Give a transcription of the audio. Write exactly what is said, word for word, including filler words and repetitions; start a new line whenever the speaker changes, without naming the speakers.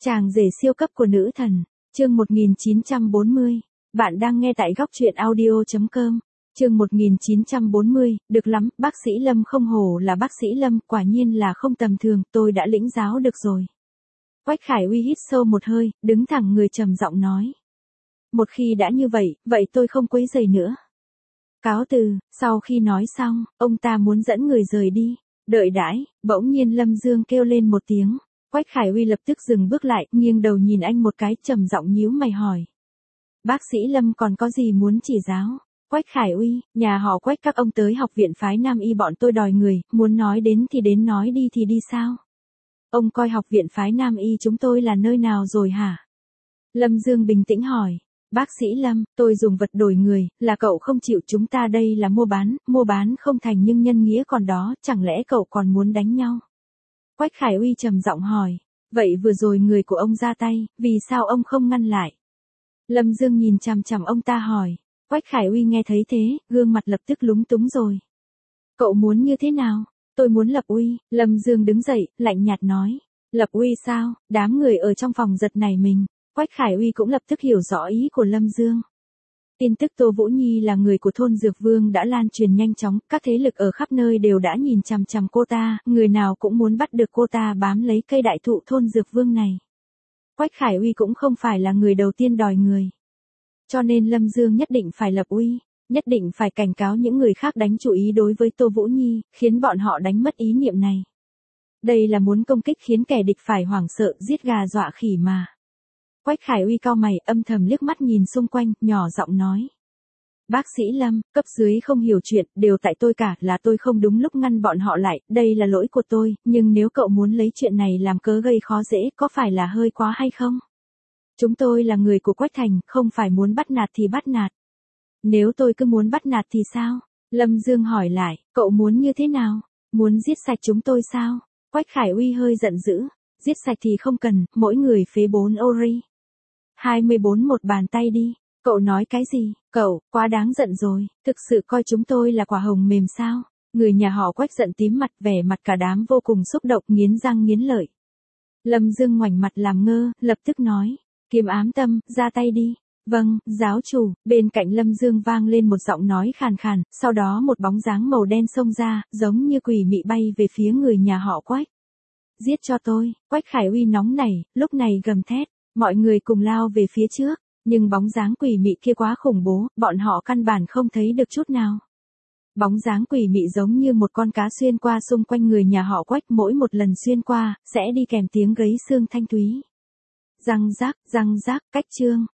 Chàng rể siêu cấp của nữ thần, chương một nghìn chín trăm bốn mươi. Bạn đang nghe tại góc truyện audio chấm com. Chương một nghìn chín trăm bốn mươi, được lắm, bác sĩ Lâm không hổ là bác sĩ Lâm, quả nhiên là không tầm thường, tôi đã lĩnh giáo được rồi. Quách Khải Uy hít sâu một hơi, đứng thẳng người trầm giọng nói. Một khi đã như vậy, vậy tôi không quấy rầy nữa. Cáo từ, sau khi nói xong, ông ta muốn dẫn người rời đi. Đợi đãi, bỗng nhiên Lâm Dương kêu lên một tiếng. Quách Khải Uy lập tức dừng bước lại, nghiêng đầu nhìn anh một cái, trầm giọng nhíu mày hỏi. Bác sĩ Lâm còn có gì muốn chỉ giáo? Quách Khải Uy, nhà họ Quách các ông tới học viện phái Nam Y bọn tôi đòi người, muốn nói đến thì đến, nói đi thì đi sao? Ông coi học viện phái Nam Y chúng tôi là nơi nào rồi hả? Lâm Dương bình tĩnh hỏi. Bác sĩ Lâm, tôi dùng vật đổi người, là cậu không chịu, chúng ta đây là mua bán, mua bán không thành nhưng nhân nghĩa còn đó, chẳng lẽ cậu còn muốn đánh nhau? Quách Khải Uy trầm giọng hỏi, vậy vừa rồi người của ông ra tay, vì sao ông không ngăn lại? Lâm Dương nhìn chằm chằm ông ta hỏi, Quách Khải Uy nghe thấy thế, gương mặt lập tức lúng túng rồi. Cậu muốn như thế nào? Tôi muốn lập uy. Lâm Dương đứng dậy, lạnh nhạt nói, lập uy sao? Đám người ở trong phòng giật nảy mình. Quách Khải Uy cũng lập tức hiểu rõ ý của Lâm Dương. Tin tức Tô Vũ Nhi là người của thôn Dược Vương đã lan truyền nhanh chóng, các thế lực ở khắp nơi đều đã nhìn chằm chằm cô ta, người nào cũng muốn bắt được cô ta bám lấy cây đại thụ thôn Dược Vương này. Quách Khải Uy cũng không phải là người đầu tiên đòi người. Cho nên Lâm Dương nhất định phải lập uy, nhất định phải cảnh cáo những người khác đánh chú ý đối với Tô Vũ Nhi, khiến bọn họ đánh mất ý niệm này. Đây là muốn công kích khiến kẻ địch phải hoảng sợ, giết gà dọa khỉ mà. Quách Khải Uy cau mày, âm thầm liếc mắt nhìn xung quanh, nhỏ giọng nói. Bác sĩ Lâm, cấp dưới không hiểu chuyện, đều tại tôi cả, là tôi không đúng lúc ngăn bọn họ lại, đây là lỗi của tôi, nhưng nếu cậu muốn lấy chuyện này làm cớ gây khó dễ, có phải là hơi quá hay không? Chúng tôi là người của Quách Thành, không phải muốn bắt nạt thì bắt nạt. Nếu tôi cứ muốn bắt nạt thì sao? Lâm Dương hỏi lại, cậu muốn như thế nào? Muốn giết sạch chúng tôi sao? Quách Khải Uy hơi giận dữ, giết sạch thì không cần, mỗi người phế bốn ori. hai mươi bốn một bàn tay đi. Cậu nói cái gì? Cậu, quá đáng giận rồi, thực sự coi chúng tôi là quả hồng mềm sao? Người nhà họ Quách giận tím mặt, vẻ mặt cả đám vô cùng xúc động, nghiến răng nghiến lợi. Lâm Dương ngoảnh mặt làm ngơ, lập tức nói, Kiếm Ám Tâm, ra tay đi. Vâng, giáo chủ. Bên cạnh Lâm Dương vang lên một giọng nói khàn khàn, sau đó một bóng dáng màu đen xông ra, giống như quỷ mị bay về phía người nhà họ Quách. Giết cho tôi. Quách Khải Uy nóng nảy, lúc này gầm thét. Mọi người cùng lao về phía trước, nhưng bóng dáng quỷ mị kia quá khủng bố, bọn họ căn bản không thấy được chút nào. Bóng dáng quỷ mị giống như một con cá xuyên qua xung quanh người nhà họ Quách, mỗi một lần xuyên qua, sẽ đi kèm tiếng gấy xương thanh thúy. Răng rác, răng rác, cách chương,